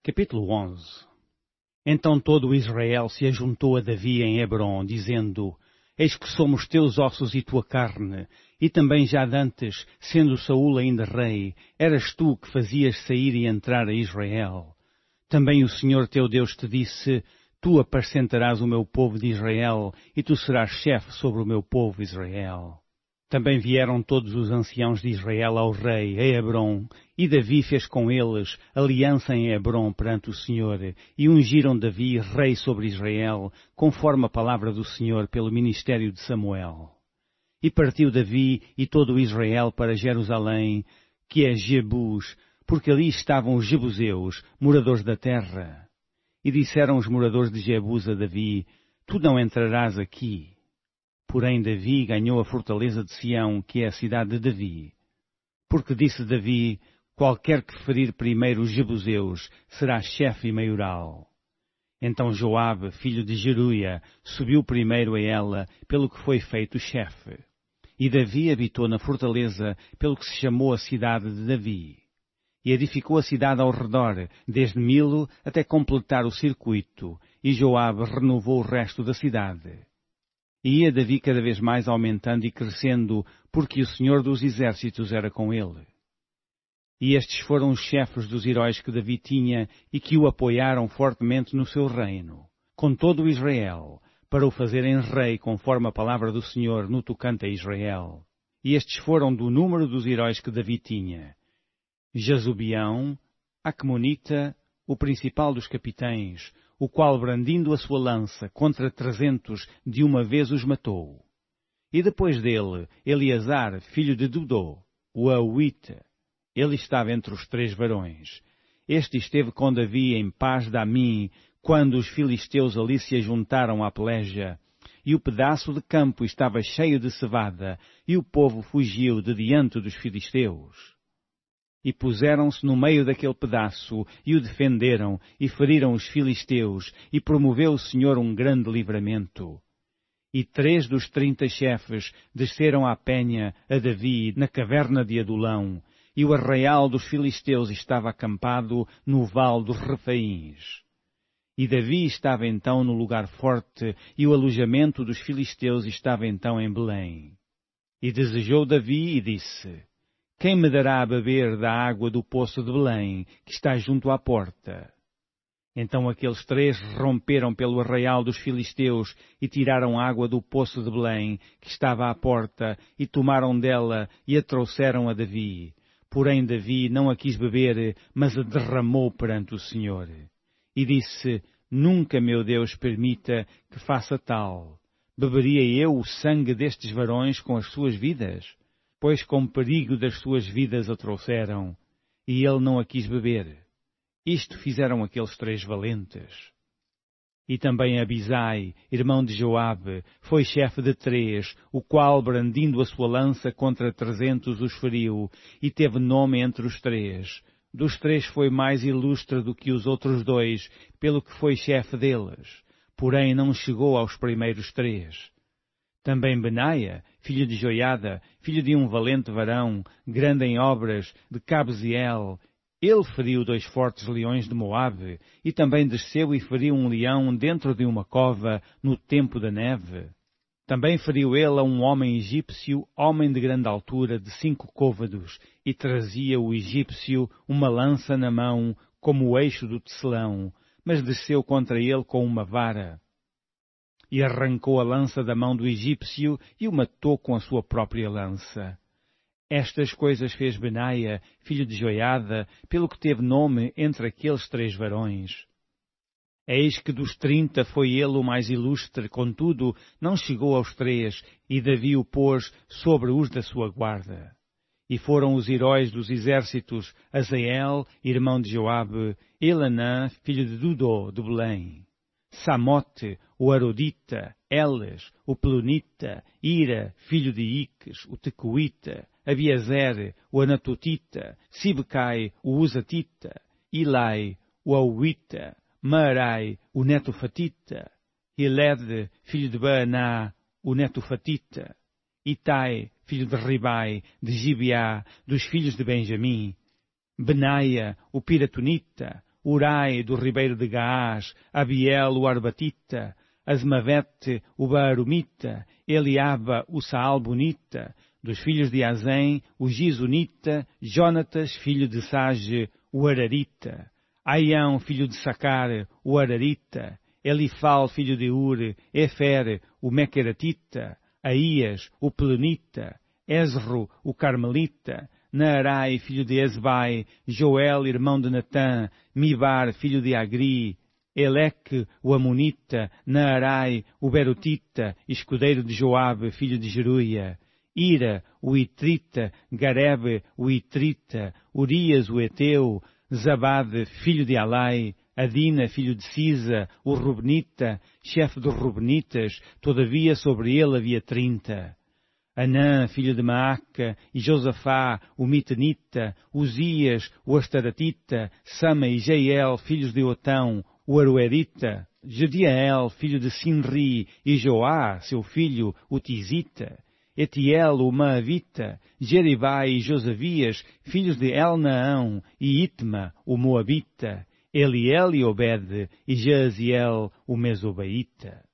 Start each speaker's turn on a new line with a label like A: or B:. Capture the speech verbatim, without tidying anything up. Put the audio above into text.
A: Capítulo onze. Então todo o Israel se ajuntou a Davi em Hebrom, dizendo: Eis que somos teus ossos e tua carne, e também já dantes, sendo Saul ainda rei, eras tu que fazias sair e entrar a Israel. Também o Senhor teu Deus te disse: Tu apacentarás o meu povo de Israel, e tu serás chefe sobre o meu povo Israel. Também vieram todos os anciãos de Israel ao rei, a Hebrom, e Davi fez com eles aliança em Hebrom perante o Senhor, e ungiram Davi rei sobre Israel, conforme a palavra do Senhor pelo ministério de Samuel. E partiu Davi e todo o Israel para Jerusalém, que é Jebus, porque ali estavam os jebuseus, moradores da terra. E disseram os moradores de Jebus a Davi: Tu não entrarás aqui. Porém Davi ganhou a fortaleza de Sião, que é a cidade de Davi. Porque disse Davi: Qualquer que ferir primeiro os jebuseus será chefe e maioral. Então Joabe, filho de Jeruia, subiu primeiro a ela, pelo que foi feito chefe. E Davi habitou na fortaleza, pelo que se chamou a cidade de Davi. E edificou a cidade ao redor, desde Milo até completar o circuito, e Joabe renovou o resto da cidade. E ia Davi cada vez mais aumentando e crescendo, porque o Senhor dos Exércitos era com ele. E estes foram os chefes dos heróis que Davi tinha e que o apoiaram fortemente no seu reino, com todo o Israel, para o fazerem rei conforme a palavra do Senhor no tocante a Israel. E estes foram do número dos heróis que Davi tinha: Jazobeão, Acmonita, o principal dos capitães, o qual, brandindo a sua lança contra trezentos, de uma vez os matou. E depois dele, Eleazar, filho de Dodô, o Auita. Ele estava entre os três varões. Este esteve com Davi em paz de Amim, quando os filisteus ali se ajuntaram à peleja, e o pedaço de campo estava cheio de cevada, e o povo fugiu de diante dos filisteus. E puseram-se no meio daquele pedaço, e o defenderam, e feriram os filisteus, e promoveu o Senhor um grande livramento. E três dos trinta chefes desceram à penha a Davi na caverna de Adulão, e o arraial dos filisteus estava acampado no vale dos Refaíns. E Davi estava então no lugar forte, e o alojamento dos filisteus estava então em Belém. E desejou Davi e disse: Quem me dará a beber da água do poço de Belém, que está junto à porta? Então aqueles três romperam pelo arraial dos filisteus e tiraram água do poço de Belém, que estava à porta, e tomaram dela e a trouxeram a Davi. Porém Davi não a quis beber, mas a derramou perante o Senhor. E disse: Nunca, meu Deus, permita que faça tal. Beberia eu o sangue destes varões com as suas vidas? Pois com perigo das suas vidas a trouxeram, e ele não a quis beber. Isto fizeram aqueles três valentes. E também Abisai, irmão de Joabe, foi chefe de três, o qual, brandindo a sua lança contra trezentos, os feriu, e teve nome entre os três. Dos três foi mais ilustre do que os outros dois, pelo que foi chefe deles, porém não chegou aos primeiros três. Também Benaia, filho de Joiada, filho de um valente varão, grande em obras, de Cabziel, ele feriu dois fortes leões de Moabe, e também desceu e feriu um leão dentro de uma cova, no tempo da neve. Também feriu ele a um homem egípcio, homem de grande altura, de cinco côvados, e trazia o egípcio uma lança na mão, como o eixo do tecelão, mas desceu contra ele com uma vara. E arrancou a lança da mão do egípcio e o matou com a sua própria lança. Estas coisas fez Benaia, filho de Joiada, pelo que teve nome entre aqueles três varões. Eis que dos trinta foi ele o mais ilustre, contudo não chegou aos três, e Davi o pôs sobre os da sua guarda. E foram os heróis dos exércitos: Azael, irmão de Joabe, Elanã, filho de Dodô, de Belém, Samote, o Arodita, Eles, o Pelonita, Ira, filho de Iques, o Tecoíta, Abiezer, o Anatotita, Sibecai, o Uzatita, Ilai, o Auita, Maarai, o Netofatita, Hiled, filho de Baaná, o Netofatita, Itai, filho de Ribai, de Gibeá, dos filhos de Benjamim, Benaia, o Piratonita, Urai do ribeiro de Gaás, Abiel o Arbatita, Azmavete o Baarumita, Eliaba o Saalbonita, dos filhos de Azém, o Gizonita, Jonatas, filho de Sage, o Ararita, Aião, filho de Sacar, o Ararita, Elifal, filho de Ur, Efer, o Mequeratita, Aías, o Pelenita, Ezro, o Carmelita, Naarai, filho de Ezbai, Joel, irmão de Natã, Mibar, filho de Agri, Eleque, o Amonita, Naarai, o Berutita, escudeiro de Joabe, filho de Jeruia, Ira, o Itrita, Garebe, o Itrita, Urias, o Eteu, Zabade, filho de Alai, Adina, filho de Sisa, o Rubnita, chefe dos Rubnitas, todavia sobre ele havia trinta. Anã, filho de Maaca, e Josafá, o Mitanita, Uzias, o Astaratita, Sama e Jeiel, filhos de Otão, o Aroerita, Jediael, filho de Sinri, e Joá, seu filho, o Tizita, Etiel, o Maavita, Jeribai e Josavias, filhos de Elnaão, e Itma, o Moabita, Eliel e Obed, e Jaziel, o Mesobaíta.